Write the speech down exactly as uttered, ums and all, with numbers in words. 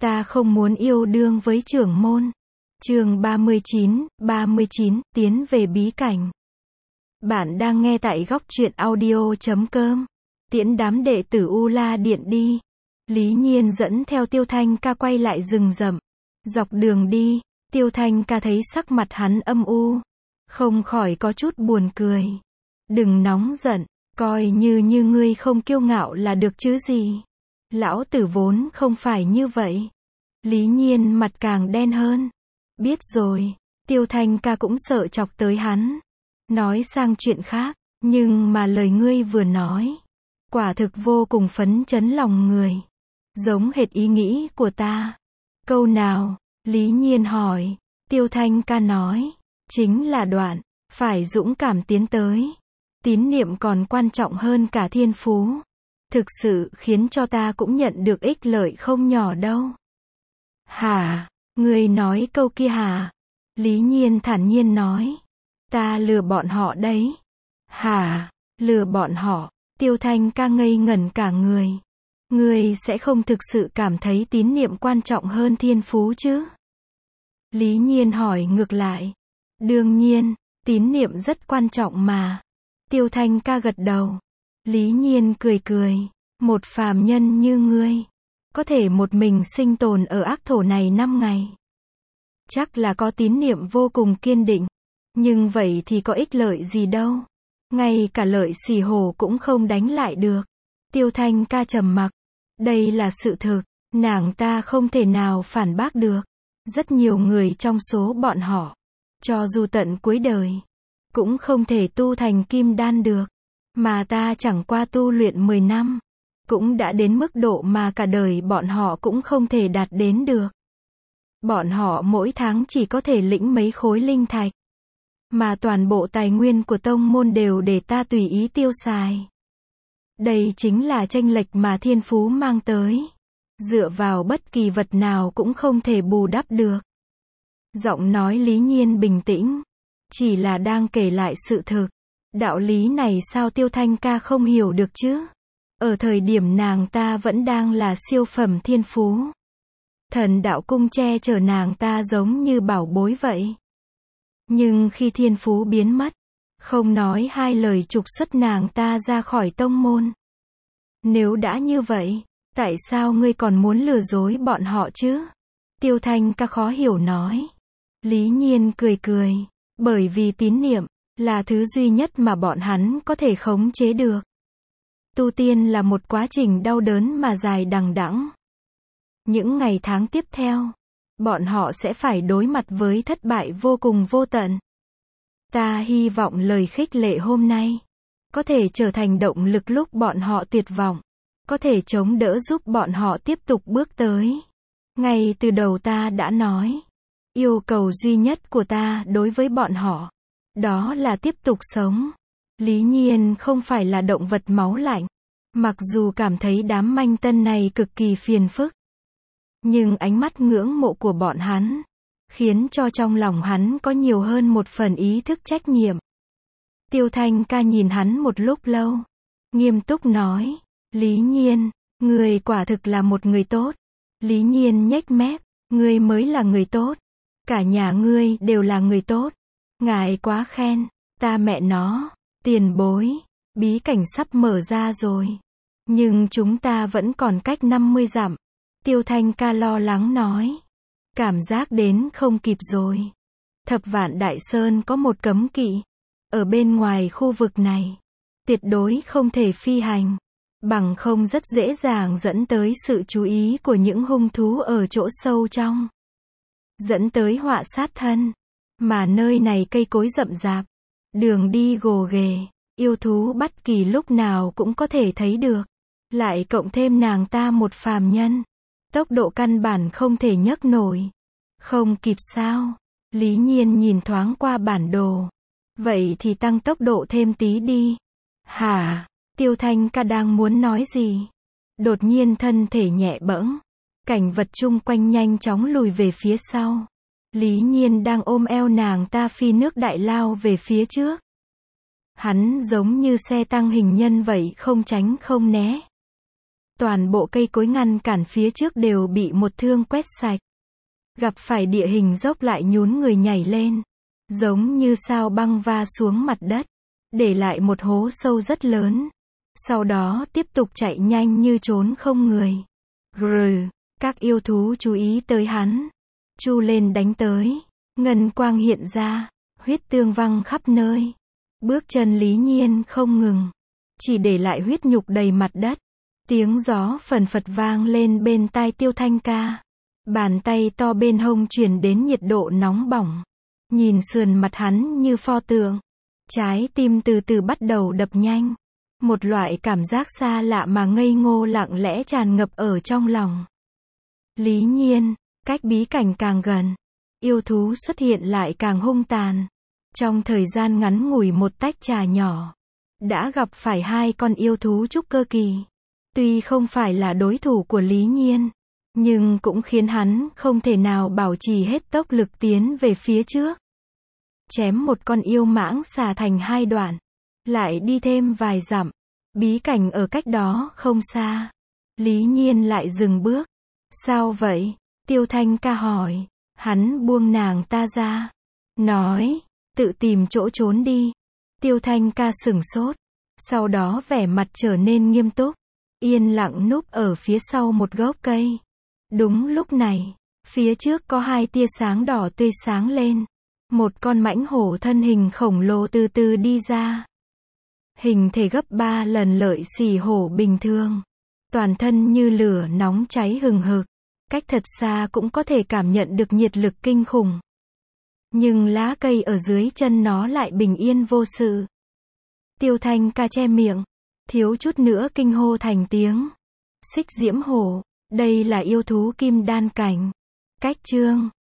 Ta không muốn yêu đương với trưởng môn. Chương ba mươi chín, ba mươi chín, tiến về bí cảnh. Bạn đang nghe tại góc truyện audio chấm com. Tiễn đám đệ tử U La Điện đi. Lý Nhiên dẫn theo Tiêu Thanh Ca quay lại rừng rậm. Dọc đường đi, Tiêu Thanh Ca thấy sắc mặt hắn âm u, không khỏi có chút buồn cười. Đừng nóng giận, coi như như ngươi không kiêu ngạo là được chứ gì. Lão tử vốn không phải như vậy. Lý Nhiên mặt càng đen hơn. Biết rồi, Tiêu Thanh Ca cũng sợ chọc tới hắn. Nói sang chuyện khác, nhưng mà lời ngươi vừa nói, quả thực vô cùng phấn chấn lòng người. Giống hệt ý nghĩ của ta. Câu nào? Lý Nhiên hỏi. Tiêu Thanh Ca nói, chính là đoạn, phải dũng cảm tiến tới. Tín niệm còn quan trọng hơn cả thiên phú. Thực sự khiến cho ta cũng nhận được ích lợi không nhỏ đâu. Hả? Ngươi nói câu kia hả? Lý Nhiên thản nhiên nói. Ta lừa bọn họ đấy. Hả? Lừa bọn họ? Tiêu Thanh Ca ngây ngẩn cả người. Ngươi sẽ không thực sự cảm thấy tín niệm quan trọng hơn thiên phú chứ? Lý Nhiên hỏi ngược lại. Đương nhiên, tín niệm rất quan trọng mà. Tiêu Thanh Ca gật đầu. Lý Nhiên cười cười. Một phàm nhân như ngươi, có thể một mình sinh tồn ở ác thổ này năm ngày. Chắc là có tín niệm vô cùng kiên định. Nhưng vậy thì có ích lợi gì đâu. Ngay cả lợi xì hổ cũng không đánh lại được. Tiêu Thanh Ca trầm mặc. Đây là sự thực, nàng ta không thể nào phản bác được. Rất nhiều người trong số bọn họ, cho dù tận cuối đời, cũng không thể tu thành kim đan được. Mà ta chẳng qua tu luyện mười năm, cũng đã đến mức độ mà cả đời bọn họ cũng không thể đạt đến được. Bọn họ mỗi tháng chỉ có thể lĩnh mấy khối linh thạch. Mà toàn bộ tài nguyên của tông môn đều để ta tùy ý tiêu xài. Đây chính là chênh lệch mà thiên phú mang tới. Dựa vào bất kỳ vật nào cũng không thể bù đắp được. Giọng nói Lý Nhiên bình tĩnh. Chỉ là đang kể lại sự thực. Đạo lý này sao Tiêu Thanh Ca không hiểu được chứ? Ở thời điểm nàng ta vẫn đang là siêu phẩm thiên phú. Thần đạo cung che chở nàng ta giống như bảo bối vậy. Nhưng khi thiên phú biến mất, không nói hai lời trục xuất nàng ta ra khỏi tông môn. Nếu đã như vậy, tại sao ngươi còn muốn lừa dối bọn họ chứ? Tiêu Thanh Ca khó hiểu nói. Lý Nhiên cười cười. Bởi vì tín niệm là thứ duy nhất mà bọn hắn có thể khống chế được. Tu tiên là một quá trình đau đớn mà dài đằng đẵng. Những ngày tháng tiếp theo, bọn họ sẽ phải đối mặt với thất bại vô cùng vô tận. Ta hy vọng lời khích lệ hôm nay có thể trở thành động lực lúc bọn họ tuyệt vọng, có thể chống đỡ giúp bọn họ tiếp tục bước tới. Ngay từ đầu ta đã nói, yêu cầu duy nhất của ta đối với bọn họ, đó là tiếp tục sống. Lý Nhiên không phải là động vật máu lạnh. Mặc dù cảm thấy đám manh tân này cực kỳ phiền phức, nhưng ánh mắt ngưỡng mộ của bọn hắn khiến cho trong lòng hắn có nhiều hơn một phần ý thức trách nhiệm. Tiêu Thanh Ca nhìn hắn một lúc lâu, nghiêm túc nói. Lý Nhiên, ngươi quả thực là một người tốt. Lý Nhiên nhếch mép. Ngươi mới là người tốt. Cả nhà ngươi đều là người tốt. Ngài quá khen. Ta mẹ nó. Tiền bối. Bí cảnh sắp mở ra rồi. Nhưng chúng ta vẫn còn cách năm mươi dặm. Tiêu Thanh Ca lo lắng nói. Cảm giác đến không kịp rồi. Thập Vạn Đại Sơn có một cấm kỵ. Ở bên ngoài khu vực này, tuyệt đối không thể phi hành. Bằng không rất dễ dàng dẫn tới sự chú ý của những hung thú ở chỗ sâu trong. Dẫn tới họa sát thân. Mà nơi này cây cối rậm rạp. Đường đi gồ ghề. Yêu thú bất kỳ lúc nào cũng có thể thấy được. Lại cộng thêm nàng ta một phàm nhân. Tốc độ căn bản không thể nhấc nổi. Không kịp sao? Lý Nhiên nhìn thoáng qua bản đồ. Vậy thì tăng tốc độ thêm tí đi. Hả? Tiêu Thanh Ca đang muốn nói gì? Đột nhiên thân thể nhẹ bẫng. Cảnh vật chung quanh nhanh chóng lùi về phía sau. Lý Nhiên đang ôm eo nàng ta phi nước đại lao về phía trước. Hắn giống như xe tăng hình nhân vậy, không tránh không né. Toàn bộ cây cối ngăn cản phía trước đều bị một thương quét sạch. Gặp phải địa hình dốc lại nhún người nhảy lên. Giống như sao băng va xuống mặt đất. Để lại một hố sâu rất lớn. Sau đó tiếp tục chạy nhanh như trốn không người. Grừ, các yêu thú chú ý tới hắn. Chu lên đánh tới. Ngân quang hiện ra. Huyết tương văng khắp nơi. Bước chân Lý Nhiên không ngừng. Chỉ để lại huyết nhục đầy mặt đất. Tiếng gió phần phật vang lên bên tai Tiêu Thanh Ca. Bàn tay to bên hông truyền đến nhiệt độ nóng bỏng. Nhìn sườn mặt hắn như pho tượng. Trái tim từ từ bắt đầu đập nhanh. Một loại cảm giác xa lạ mà ngây ngô lặng lẽ tràn ngập ở trong lòng. Lý Nhiên, cách bí cảnh càng gần. Yêu thú xuất hiện lại càng hung tàn. Trong thời gian ngắn ngủi một tách trà nhỏ. Đã gặp phải hai con yêu thú trúc cơ kỳ. Tuy không phải là đối thủ của Lý Nhiên. Nhưng cũng khiến hắn không thể nào bảo trì hết tốc lực tiến về phía trước. Chém một con yêu mãng xà thành hai đoạn. Lại đi thêm vài dặm. Bí cảnh ở cách đó không xa. Lý Nhiên lại dừng bước. Sao vậy? Tiêu Thanh Ca hỏi. Hắn buông nàng ta ra. Nói. Tự tìm chỗ trốn đi. Tiêu Thanh Ca sửng sốt. Sau đó vẻ mặt trở nên nghiêm túc. Yên lặng núp ở phía sau một gốc cây. Đúng lúc này. Phía trước có hai tia sáng đỏ tươi sáng lên. Một con mãnh hổ thân hình khổng lồ từ từ đi ra. Hình thể gấp ba lần lợi xỉ hổ bình thường. Toàn thân như lửa nóng cháy hừng hực. Cách thật xa cũng có thể cảm nhận được nhiệt lực kinh khủng. Nhưng lá cây ở dưới chân nó lại bình yên vô sự. Tiêu Thanh Ca che miệng. Thiếu chút nữa kinh hô thành tiếng. Xích diễm hổ. Đây là yêu thú kim đan cảnh. Cách chương